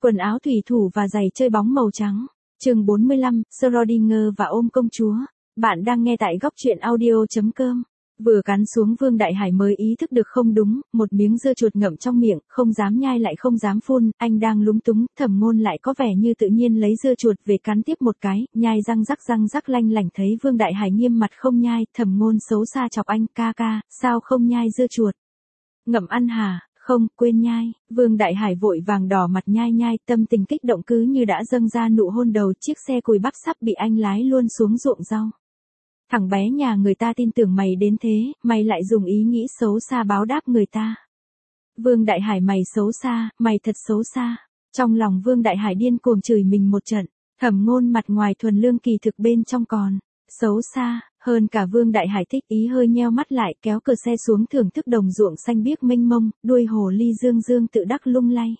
Quần áo thủy thủ và giày chơi bóng màu trắng. Chương 45, Schrödinger và ôm công chúa. Bạn đang nghe tại góc truyện audio.com. Vừa cắn xuống Vương Đại Hải mới ý thức được không đúng, một miếng dưa chuột ngậm trong miệng, không dám nhai lại không dám phun, anh đang lúng túng, Thẩm Ngôn lại có vẻ như tự nhiên lấy dưa chuột về cắn tiếp một cái, nhai răng rắc lanh lảnh. Thấy Vương Đại Hải nghiêm mặt không nhai, Thẩm Ngôn xấu xa chọc anh, ca, sao không nhai dưa chuột? Ngậm ăn hả? Không, quên nhai. Vương Đại Hải vội vàng đỏ mặt nhai, tâm tình kích động cứ như đã dâng ra nụ hôn đầu. Chiếc xe cùi bắp sắp bị anh lái luôn xuống ruộng rau. Thằng bé nhà người ta tin tưởng mày đến thế, mày lại dùng ý nghĩ xấu xa báo đáp người ta. Vương Đại Hải, mày xấu xa, mày thật xấu xa. Trong lòng Vương Đại Hải điên cuồng chửi mình một trận. Thẩm Ngôn mặt ngoài thuần lương kỳ thực bên trong còn xấu xa. Hơn cả Vương Đại Hải thích ý hơi nheo mắt lại, kéo cửa xe xuống thưởng thức đồng ruộng xanh biếc mênh mông, đuôi hồ ly dương tự đắc lung lay.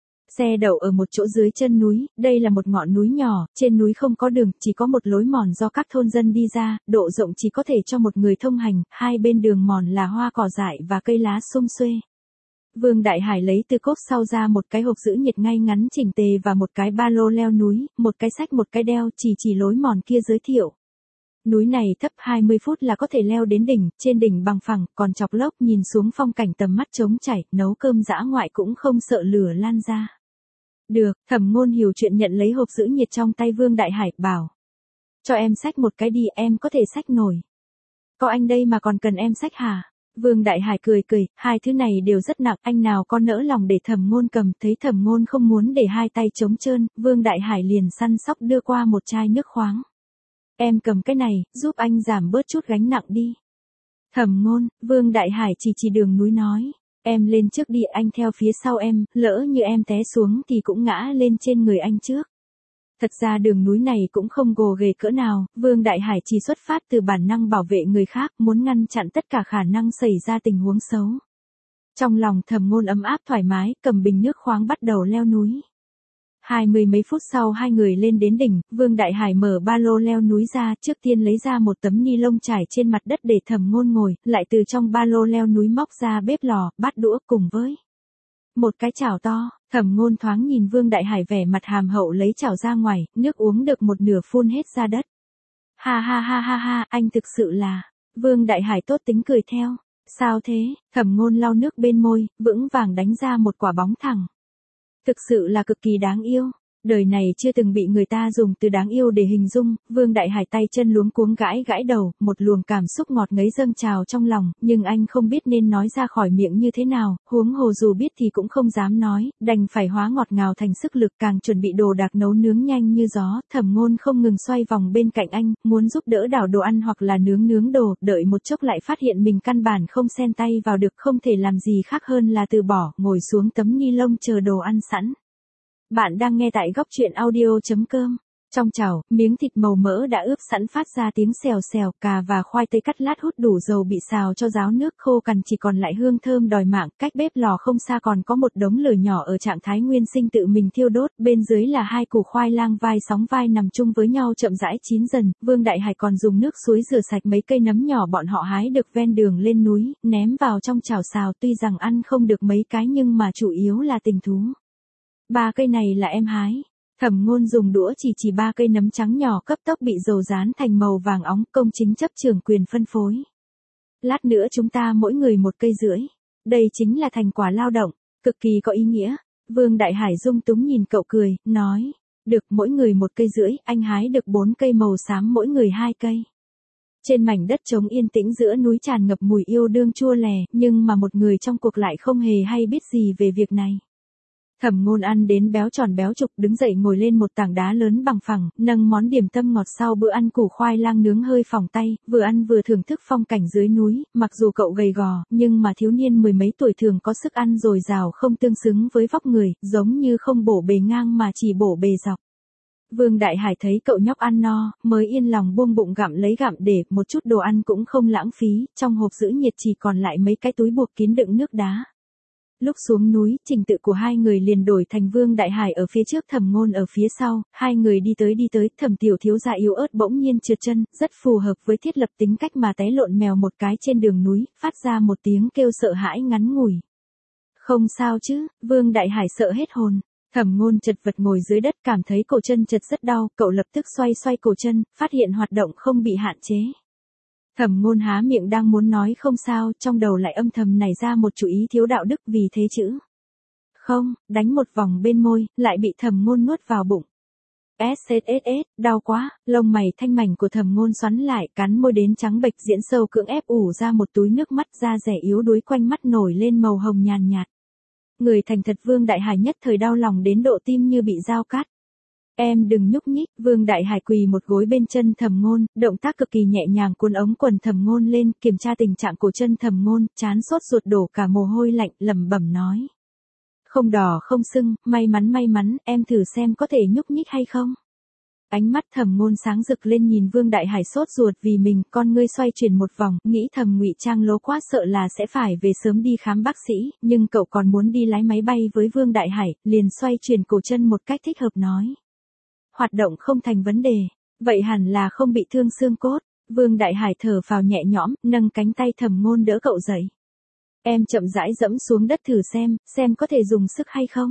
Xe đậu ở một chỗ dưới chân núi, đây là một ngọn núi nhỏ, trên núi không có đường, chỉ có một lối mòn do các thôn dân đi ra, độ rộng chỉ có thể cho một người thông hành, hai bên đường mòn là hoa cỏ dại và cây lá sum xuê. Vương Đại Hải lấy từ cốp sau ra một cái hộp giữ nhiệt ngay ngắn chỉnh tề và một cái ba lô leo núi, một cái xách một cái đeo, chỉ lối mòn kia giới thiệu. Núi này thấp 20 phút là có thể leo đến đỉnh, trên đỉnh bằng phẳng, còn chọc lốc nhìn xuống phong cảnh tầm mắt trống trải, nấu cơm dã ngoại cũng không sợ lửa lan ra. Được, Thẩm Ngôn hiểu chuyện nhận lấy hộp giữ nhiệt trong tay Vương Đại Hải, bảo. Cho em xách một cái đi, em có thể xách nổi. Có anh đây mà còn cần em xách hả? Vương Đại Hải cười, hai thứ này đều rất nặng, anh nào có nỡ lòng để Thẩm Ngôn cầm. Thấy Thẩm Ngôn không muốn để hai tay trống trơn, Vương Đại Hải liền săn sóc đưa qua một chai nước khoáng. Em cầm cái này, giúp anh giảm bớt chút gánh nặng đi. Thẩm Ngôn, Vương Đại Hải chỉ đường núi nói. Em lên trước đi, anh theo phía sau em, lỡ như em té xuống thì cũng ngã lên trên người anh trước. Thật ra đường núi này cũng không gồ ghề cỡ nào, Vương Đại Hải chỉ xuất phát từ bản năng bảo vệ người khác, muốn ngăn chặn tất cả khả năng xảy ra tình huống xấu. Trong lòng Thẩm Ngôn ấm áp thoải mái, cầm bình nước khoáng bắt đầu leo núi. 20 mấy phút sau hai người lên đến đỉnh, Vương Đại Hải mở ba lô leo núi ra, trước tiên lấy ra một tấm ni lông trải trên mặt đất để Thẩm Ngôn ngồi, lại từ trong ba lô leo núi móc ra bếp lò, bát đũa cùng với một cái chảo to. Thẩm Ngôn thoáng nhìn Vương Đại Hải vẻ mặt hàm hậu lấy chảo ra ngoài, nước uống được một nửa phun hết ra đất. Ha, anh thực sự là. Vương Đại Hải tốt tính cười theo. Sao thế? Thẩm Ngôn lau nước bên môi, vững vàng đánh ra một quả bóng thẳng. Thực sự là cực kỳ đáng yêu. Đời này chưa từng bị người ta dùng từ đáng yêu để hình dung. Vương Đại Hải tay chân luống cuống gãi đầu, một luồng cảm xúc ngọt ngấy dâng trào trong lòng, nhưng anh không biết nên nói ra khỏi miệng như thế nào, huống hồ dù biết thì cũng không dám nói, đành phải hóa ngọt ngào thành sức lực, càng chuẩn bị đồ đạc nấu nướng nhanh như gió. Thẩm Ngôn không ngừng xoay vòng bên cạnh anh, muốn giúp đỡ đảo đồ ăn hoặc là nướng đồ, đợi một chốc lại phát hiện mình căn bản không xen tay vào được, không thể làm gì khác hơn là từ bỏ, ngồi xuống tấm ni lông chờ đồ ăn sẵn. Bạn đang nghe tại góc truyện audio.com. Trong chảo, miếng thịt màu mỡ đã ướp sẵn phát ra tiếng xèo, cà và khoai tây cắt lát hút đủ dầu bị xào cho ráo nước khô cằn, chỉ còn lại hương thơm đòi mạng. Cách bếp lò không xa còn có một đống lửa nhỏ ở trạng thái nguyên sinh tự mình thiêu đốt, bên dưới là hai củ khoai lang vai sóng vai nằm chung với nhau chậm rãi chín dần. Vương Đại Hải còn dùng nước suối rửa sạch mấy cây nấm nhỏ bọn họ hái được ven đường lên núi, ném vào trong chảo xào, tuy rằng ăn không được mấy cái nhưng mà chủ yếu là tình thú. 3 cây này là em hái. Thẩm Ngôn dùng đũa chỉ 3 cây nấm trắng nhỏ cấp tốc bị dầu rán thành màu vàng óng, công chính chấp trưởng quyền phân phối. Lát nữa chúng ta mỗi người 1 cây rưỡi. Đây chính là thành quả lao động, cực kỳ có ý nghĩa. Vương Đại Hải dung túng nhìn cậu cười, nói. Được, mỗi người 1 cây rưỡi, anh hái được 4 cây màu xám mỗi người 2 cây. Trên mảnh đất trống yên tĩnh giữa núi tràn ngập mùi yêu đương chua lè, nhưng mà một người trong cuộc lại không hề hay biết gì về việc này. Thẩm Ngôn ăn đến béo tròn béo trục, đứng dậy ngồi lên một tảng đá lớn bằng phẳng, nâng món điểm tâm ngọt sau bữa ăn củ khoai lang nướng hơi phỏng tay, vừa ăn vừa thưởng thức phong cảnh dưới núi. Mặc dù cậu gầy gò, nhưng mà thiếu niên mười mấy tuổi thường có sức ăn dồi dào không tương xứng với vóc người, giống như không bổ bề ngang mà chỉ bổ bề dọc. Vương Đại Hải thấy cậu nhóc ăn no, mới yên lòng buông bụng gặm để một chút đồ ăn cũng không lãng phí, trong hộp giữ nhiệt chỉ còn lại mấy cái túi buộc kín đựng nước đá. Lúc xuống núi, trình tự của hai người liền đổi thành Vương Đại Hải ở phía trước, Thẩm Ngôn ở phía sau, hai người đi tới, Thẩm tiểu thiếu gia yếu ớt bỗng nhiên trượt chân, rất phù hợp với thiết lập tính cách mà té lộn mèo một cái trên đường núi, phát ra một tiếng kêu sợ hãi ngắn ngủi. Không sao chứ? Vương Đại Hải sợ hết hồn. Thẩm Ngôn chật vật ngồi dưới đất cảm thấy cổ chân chật rất đau, cậu lập tức xoay xoay cổ chân, phát hiện hoạt động không bị hạn chế. Thẩm Ngôn há miệng đang muốn nói không sao, trong đầu lại âm thầm nảy ra một chủ ý thiếu đạo đức vì thế chữ. Không, đánh một vòng bên môi, lại bị Thẩm Ngôn nuốt vào bụng. SSSS, đau quá, lông mày thanh mảnh của Thẩm Ngôn xoắn lại, cắn môi đến trắng bệch diễn sâu cưỡng ép ủ ra một túi nước mắt, da dẻ yếu đuối quanh mắt nổi lên màu hồng nhàn nhạt. Người thành thật Vương Đại Hải nhất thời đau lòng đến độ tim như bị dao cắt. Em đừng nhúc nhích, Vương Đại Hải quỳ một gối bên chân Thẩm Ngôn, động tác cực kỳ nhẹ nhàng cuốn ống quần Thẩm Ngôn lên, kiểm tra tình trạng cổ chân Thẩm Ngôn, trán sốt ruột đổ cả mồ hôi lạnh, lẩm bẩm nói. Không đỏ không sưng, may mắn, em thử xem có thể nhúc nhích hay không. Ánh mắt Thẩm Ngôn sáng rực lên nhìn Vương Đại Hải sốt ruột vì mình, con ngươi xoay chuyển một vòng, nghĩ thầm ngụy trang lố quá sợ là sẽ phải về sớm đi khám bác sĩ, nhưng cậu còn muốn đi lái máy bay với Vương Đại Hải, liền xoay chuyển cổ chân một cách thích hợp nói. Hoạt động không thành vấn đề, vậy hẳn là không bị thương xương cốt. Vương Đại Hải thở phào nhẹ nhõm, nâng cánh tay Thẩm Ngôn đỡ cậu dậy. Em chậm rãi dẫm xuống đất thử xem có thể dùng sức hay không.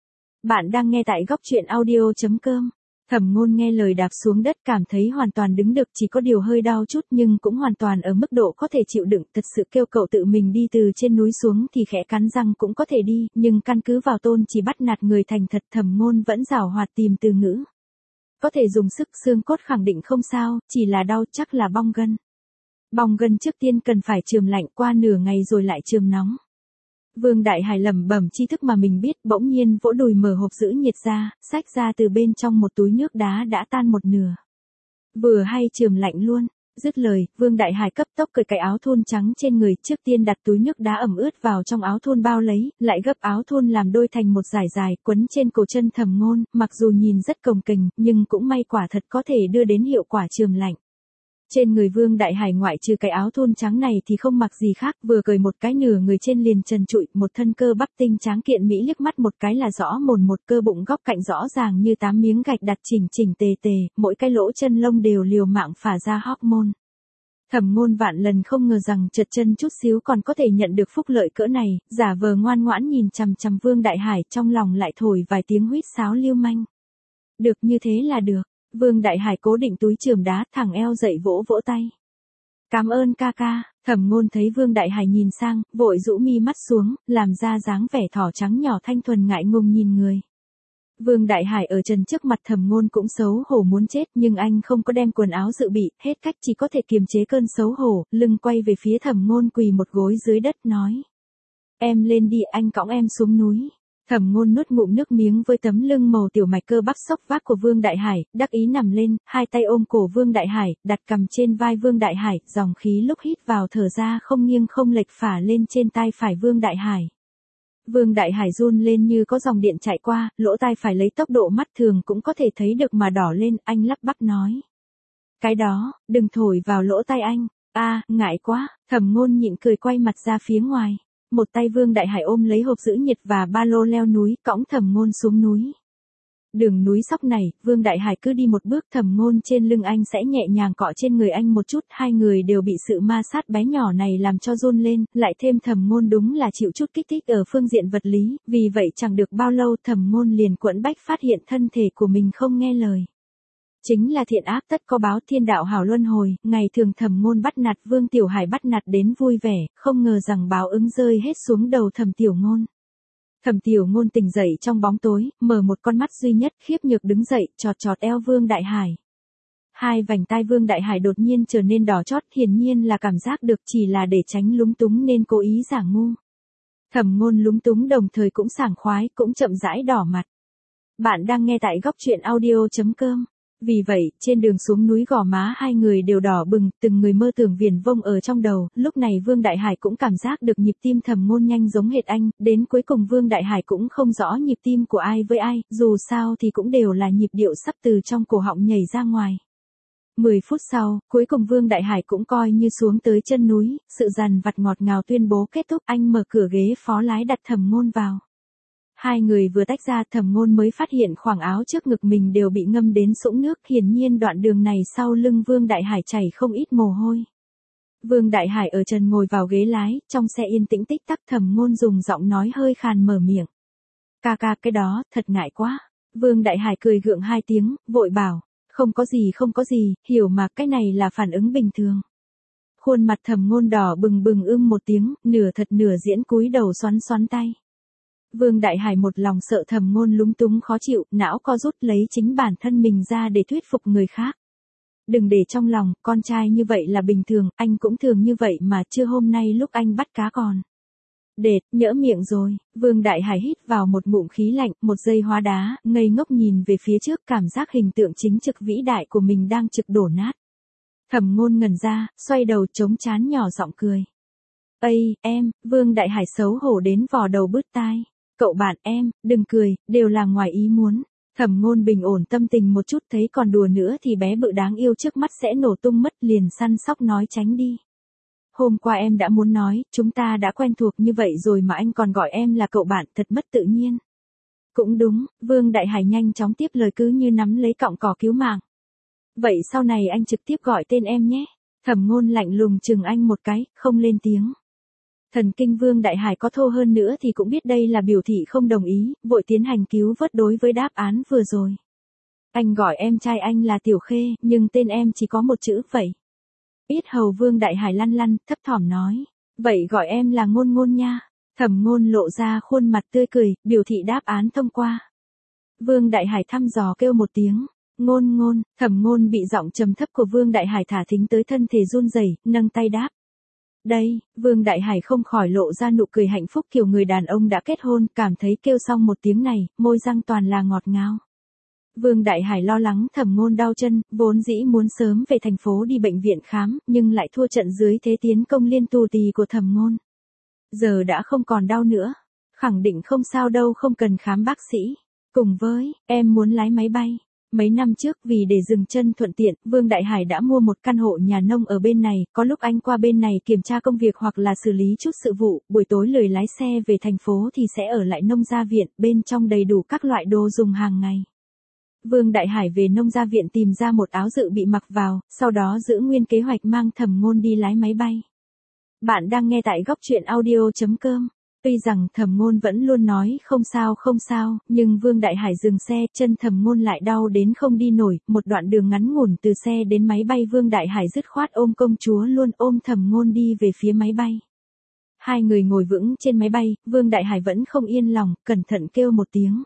Bạn đang nghe tại góc truyện audio.com. Thẩm Ngôn nghe lời đạp xuống đất cảm thấy hoàn toàn đứng được, chỉ có điều hơi đau chút nhưng cũng hoàn toàn ở mức độ có thể chịu đựng, thật sự kêu cậu tự mình đi từ trên núi xuống thì khẽ cắn răng cũng có thể đi, nhưng căn cứ vào tôn chỉ bắt nạt người thành thật Thẩm Ngôn vẫn giảo hoạt tìm từ ngữ. Có thể dùng sức, xương cốt khẳng định không sao, chỉ là đau chắc là bong gân. Bong gân trước tiên cần phải chườm lạnh, qua nửa ngày rồi lại chườm nóng. Vương Đại Hải lẩm bẩm tri thức mà mình biết, bỗng nhiên vỗ đùi mở hộp giữ nhiệt ra, xách ra từ bên trong một túi nước đá đã tan một nửa. Vừa hay chườm lạnh luôn. Dứt lời, Vương Đại Hải cấp tốc cởi cái áo thun trắng trên người, trước tiên đặt túi nước đá ẩm ướt vào trong áo thun bao lấy, lại gấp áo thun làm đôi thành một dải dài, quấn trên cổ chân Thẩm Ngôn, mặc dù nhìn rất cồng kềnh, nhưng cũng may quả thật có thể đưa đến hiệu quả chườm lạnh. Trên người Vương Đại Hải ngoại trừ cái áo thun trắng này thì không mặc gì khác, vừa cởi một cái nửa người trên liền trần trụi, một thân cơ bắp tinh tráng kiện mỹ liếc mắt một cái là rõ mồn một, cơ bụng góc cạnh rõ ràng như 8 miếng gạch đặt chỉnh tề tề, mỗi cái lỗ chân lông đều liều mạng phả ra hormone. Thẩm Ngôn vạn lần không ngờ rằng trượt chân chút xíu còn có thể nhận được phúc lợi cỡ này, giả vờ ngoan ngoãn nhìn chằm chằm Vương Đại Hải, trong lòng lại thổi vài tiếng huýt sáo lưu manh. Được như thế là được. Vương Đại Hải cố định túi chườm đá, thẳng eo dậy vỗ vỗ tay. Cảm ơn ca ca. Thẩm Ngôn thấy Vương Đại Hải nhìn sang, vội rũ mi mắt xuống, làm ra dáng vẻ thỏ trắng nhỏ thanh thuần ngại ngùng nhìn người. Vương Đại Hải ở trần trước mặt Thẩm Ngôn cũng xấu hổ muốn chết, nhưng anh không có đem quần áo dự bị, hết cách chỉ có thể kiềm chế cơn xấu hổ, lưng quay về phía Thẩm Ngôn quỳ một gối dưới đất nói. Em lên đi, anh cõng em xuống núi. Thẩm Ngôn nuốt ngụm nước miếng với tấm lưng màu tiểu mạch cơ bắp xốc vác của Vương Đại Hải, đắc ý nằm lên, hai tay ôm cổ Vương Đại Hải, đặt cằm trên vai Vương Đại Hải, dòng khí lúc hít vào thở ra không nghiêng không lệch phả lên trên tai phải Vương Đại Hải. Vương Đại Hải run lên như có dòng điện chạy qua, lỗ tai phải lấy tốc độ mắt thường cũng có thể thấy được mà đỏ lên, anh lắp bắp nói. Cái đó, đừng thổi vào lỗ tai anh. Ngại quá. Thẩm Ngôn nhịn cười quay mặt ra phía ngoài. Một tay Vương Đại Hải ôm lấy hộp giữ nhiệt và ba lô leo núi, cõng Thẩm Ngôn xuống núi. Đường núi sóc này, Vương Đại Hải cứ đi một bước, Thẩm Ngôn trên lưng anh sẽ nhẹ nhàng cọ trên người anh một chút, hai người đều bị sự ma sát bé nhỏ này làm cho run lên, lại thêm Thẩm Ngôn đúng là chịu chút kích thích ở phương diện vật lý, vì vậy chẳng được bao lâu Thẩm Ngôn liền quẫn bách phát hiện thân thể của mình không nghe lời. Chính là thiện ác tất có báo, thiên đạo hảo luân hồi, ngày thường Thẩm Ngôn bắt nạt Vương Tiểu Hải bắt nạt đến vui vẻ, không ngờ rằng báo ứng rơi hết xuống đầu Thẩm Tiểu Ngôn. Thẩm Tiểu Ngôn tỉnh dậy trong bóng tối, mở một con mắt duy nhất, khiếp nhược đứng dậy, chọt eo Vương Đại Hải. Hai vành tai Vương Đại Hải đột nhiên trở nên đỏ chót, hiển nhiên là cảm giác được, chỉ là để tránh lúng túng nên cố ý giả ngu. Thẩm Ngôn lúng túng đồng thời cũng sảng khoái, cũng chậm rãi đỏ mặt. Bạn đang nghe tại góc truyện audio.com. Vì vậy, trên đường xuống núi gò má hai người đều đỏ bừng, từng người mơ tưởng viển vông ở trong đầu, lúc này Vương Đại Hải cũng cảm giác được nhịp tim Thẩm Ngôn nhanh giống hệt anh, đến cuối cùng Vương Đại Hải cũng không rõ nhịp tim của ai với ai, dù sao thì cũng đều là nhịp điệu sắp từ trong cổ họng nhảy ra ngoài. 10 phút sau, cuối cùng Vương Đại Hải cũng coi như xuống tới chân núi, sự dằn vặt ngọt ngào tuyên bố kết thúc, anh mở cửa ghế phó lái đặt Thẩm Ngôn vào. Hai người vừa tách ra, Thẩm Ngôn mới phát hiện khoảng áo trước ngực mình đều bị ngâm đến sũng nước, hiển nhiên đoạn đường này sau lưng Vương Đại Hải chảy không ít mồ hôi. Vương Đại Hải ở trần ngồi vào ghế lái, trong xe yên tĩnh tích tắc, Thẩm Ngôn dùng giọng nói hơi khàn mở miệng. Ca cái đó, thật ngại quá. Vương Đại Hải cười gượng hai tiếng, vội bảo, không có gì, hiểu mà, cái này là phản ứng bình thường. Khuôn mặt Thẩm Ngôn đỏ bừng bừng một tiếng, nửa thật nửa diễn cúi đầu xoắn xoắn tay. Vương Đại Hải một lòng sợ Thẩm Ngôn lúng túng khó chịu, não co rút lấy chính bản thân mình ra để thuyết phục người khác. Đừng để trong lòng, con trai như vậy là bình thường, anh cũng thường như vậy mà, chưa hôm nay lúc anh bắt cá còn. Đệt, nhỡ miệng rồi. Vương Đại Hải hít vào một ngụm khí lạnh, một giây hóa đá, ngây ngốc nhìn về phía trước, cảm giác hình tượng chính trực vĩ đại của mình đang trực đổ nát. Thẩm Ngôn ngẩn ra, xoay đầu chống trán nhỏ giọng cười. Ây, em, Vương Đại Hải xấu hổ đến vò đầu bứt tai. Cậu bạn em, đừng cười, đều là ngoài ý muốn. Thẩm Ngôn bình ổn tâm tình một chút, thấy còn đùa nữa thì bé bự đáng yêu trước mắt sẽ nổ tung mất, liền săn sóc nói tránh đi. Hôm qua em đã muốn nói, chúng ta đã quen thuộc như vậy rồi mà anh còn gọi em là cậu bạn, thật mất tự nhiên. Cũng đúng, Vương Đại Hải nhanh chóng tiếp lời cứ như nắm lấy cọng cỏ cứu mạng. Vậy sau này anh trực tiếp gọi tên em nhé. Thẩm Ngôn lạnh lùng chừng anh một cái, không lên tiếng. Thần kinh Vương Đại Hải có thô hơn nữa thì cũng biết đây là biểu thị không đồng ý, vội tiến hành cứu vớt đối với đáp án vừa rồi. Anh gọi em trai anh là Tiểu Khê, nhưng tên em chỉ có một chữ vậy. Yết hầu Vương Đại Hải lăn lăn, thấp thỏm nói. Vậy gọi em là Ngôn Ngôn nha. Thẩm Ngôn lộ ra khuôn mặt tươi cười, biểu thị đáp án thông qua. Vương Đại Hải thăm dò kêu một tiếng. Ngôn Ngôn, Thẩm Ngôn bị giọng trầm thấp của Vương Đại Hải thả thính tới thân thể run rẩy, nâng tay đáp. Đây, Vương Đại Hải không khỏi lộ ra nụ cười hạnh phúc kiểu người đàn ông đã kết hôn, cảm thấy kêu xong một tiếng này, môi răng toàn là ngọt ngào. Vương Đại Hải lo lắng Thẩm Ngôn đau chân, vốn dĩ muốn sớm về thành phố đi bệnh viện khám, nhưng lại thua trận dưới thế tiến công liên tù tì của Thẩm Ngôn. Giờ đã không còn đau nữa, khẳng định không sao đâu, không cần khám bác sĩ. Cùng với, em muốn lái máy bay. Mấy năm trước vì để dừng chân thuận tiện, Vương Đại Hải đã mua một căn hộ nhà nông ở bên này, có lúc anh qua bên này kiểm tra công việc hoặc là xử lý chút sự vụ, buổi tối lười lái xe về thành phố thì sẽ ở lại nông gia viện, bên trong đầy đủ các loại đồ dùng hàng ngày. Vương Đại Hải về nông gia viện tìm ra một áo dự bị mặc vào, sau đó giữ nguyên kế hoạch mang Thẩm Ngôn đi lái máy bay. Bạn đang nghe tại góc truyện audio.com. Tuy rằng Thẩm Ngôn vẫn luôn nói không sao, nhưng Vương Đại Hải dừng xe, chân Thẩm Ngôn lại đau đến không đi nổi, một đoạn đường ngắn ngủn từ xe đến máy bay Vương Đại Hải dứt khoát ôm công chúa luôn, ôm Thẩm Ngôn đi về phía máy bay. Hai người ngồi vững trên máy bay, Vương Đại Hải vẫn không yên lòng, cẩn thận kêu một tiếng.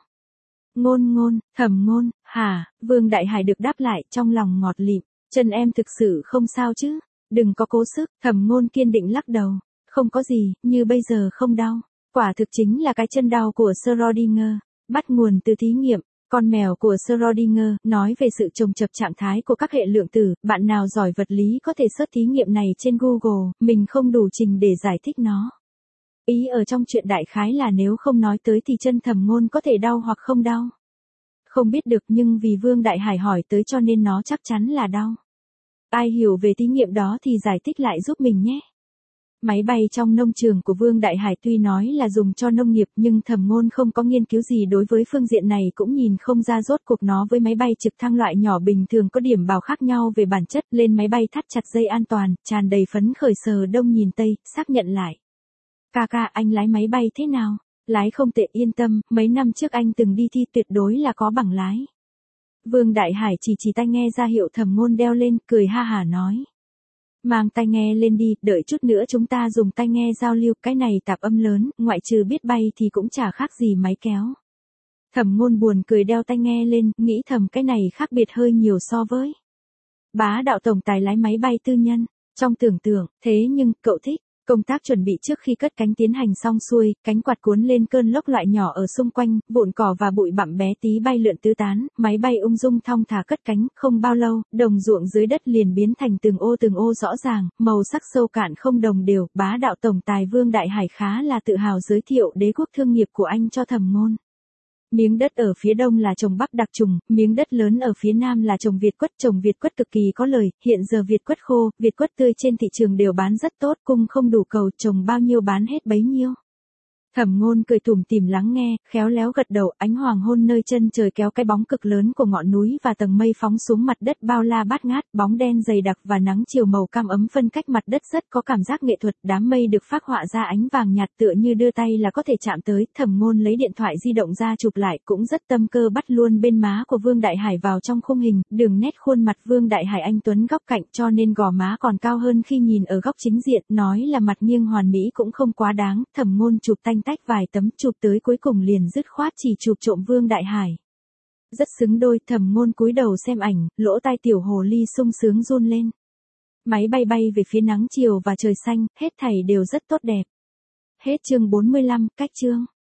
Ngôn Ngôn, Thẩm Ngôn, hả? Vương Đại Hải được đáp lại, trong lòng ngọt lịm, chân em thực sự không sao chứ? Đừng có cố sức, Thẩm Ngôn kiên định lắc đầu. Không có gì, như bây giờ không đau. Quả thực chính là cái chân đau của Schrödinger, bắt nguồn từ thí nghiệm, con mèo của Schrödinger, nói về sự chồng chập trạng thái của các hệ lượng tử, bạn nào giỏi vật lý có thể search thí nghiệm này trên Google, mình không đủ trình để giải thích nó. Ý ở trong chuyện đại khái là nếu không nói tới thì chân Thẩm Ngôn có thể đau hoặc không đau. Không biết được nhưng vì Vương Đại Hải hỏi tới cho nên nó chắc chắn là đau. Ai hiểu về thí nghiệm đó thì giải thích lại giúp mình nhé. Máy bay trong nông trường của Vương Đại Hải tuy nói là dùng cho nông nghiệp nhưng Thẩm Ngôn không có nghiên cứu gì đối với phương diện này, cũng nhìn không ra rốt cuộc nó với máy bay trực thăng loại nhỏ bình thường có điểm bao khác nhau về bản chất. Lên máy bay thắt chặt dây an toàn, tràn đầy phấn khởi sờ đông nhìn tây, xác nhận lại. Ca, anh lái máy bay thế nào? Lái không tệ, yên tâm, mấy năm trước anh từng đi thi, tuyệt đối là có bằng lái. Vương Đại Hải chỉ tai nghe ra hiệu Thẩm Ngôn đeo lên, cười ha hả nói. Mang tai nghe lên đi, đợi chút nữa chúng ta dùng tai nghe giao lưu, cái này tạp âm lớn, ngoại trừ biết bay thì cũng chả khác gì máy kéo. Thẩm Ngôn buồn cười đeo tai nghe lên, nghĩ thầm cái này khác biệt hơi nhiều so với bá đạo tổng tài lái máy bay tư nhân. Trong tưởng tượng, thế nhưng, cậu thích. Công tác chuẩn bị trước khi cất cánh tiến hành xong xuôi, cánh quạt cuốn lên cơn lốc loại nhỏ ở xung quanh, vụn cỏ và bụi bặm bé tí bay lượn tứ tán, máy bay ung dung thong thả cất cánh, không bao lâu, đồng ruộng dưới đất liền biến thành từng ô rõ ràng, màu sắc sâu cạn không đồng đều. Bá đạo tổng tài Vương Đại Hải khá là tự hào giới thiệu đế quốc thương nghiệp của anh cho Thẩm Ngôn. Miếng đất ở phía đông là trồng bắp đặc trùng, miếng đất lớn ở phía nam là trồng Việt quất, trồng Việt quất cực kỳ có lời, hiện giờ Việt quất khô, Việt quất tươi trên thị trường đều bán rất tốt, cung không đủ cầu, trồng bao nhiêu bán hết bấy nhiêu. Thẩm Ngôn cười tủm tỉm lắng nghe, khéo léo gật đầu, ánh hoàng hôn nơi chân trời kéo cái bóng cực lớn của ngọn núi và tầng mây phóng xuống mặt đất bao la bát ngát, bóng đen dày đặc và nắng chiều màu cam ấm phân cách mặt đất rất có cảm giác nghệ thuật, đám mây được phác họa ra ánh vàng nhạt tựa như đưa tay là có thể chạm tới, Thẩm Ngôn lấy điện thoại di động ra chụp lại, cũng rất tâm cơ bắt luôn bên má của Vương Đại Hải vào trong khung hình, đường nét khuôn mặt Vương Đại Hải anh tuấn góc cạnh cho nên gò má còn cao hơn khi nhìn ở góc chính diện, nói là mặt nghiêng hoàn mỹ cũng không quá đáng, Thẩm Ngôn chụp tanh tách vài tấm chụp tới cuối cùng liền dứt khoát chỉ chụp trộm Vương Đại Hải. Rất xứng đôi, Thẩm Ngôn cúi đầu xem ảnh, lỗ tai tiểu hồ ly sung sướng run lên. Máy bay bay về phía nắng chiều và trời xanh, hết thảy đều rất tốt đẹp. Hết chương 45, cách chương.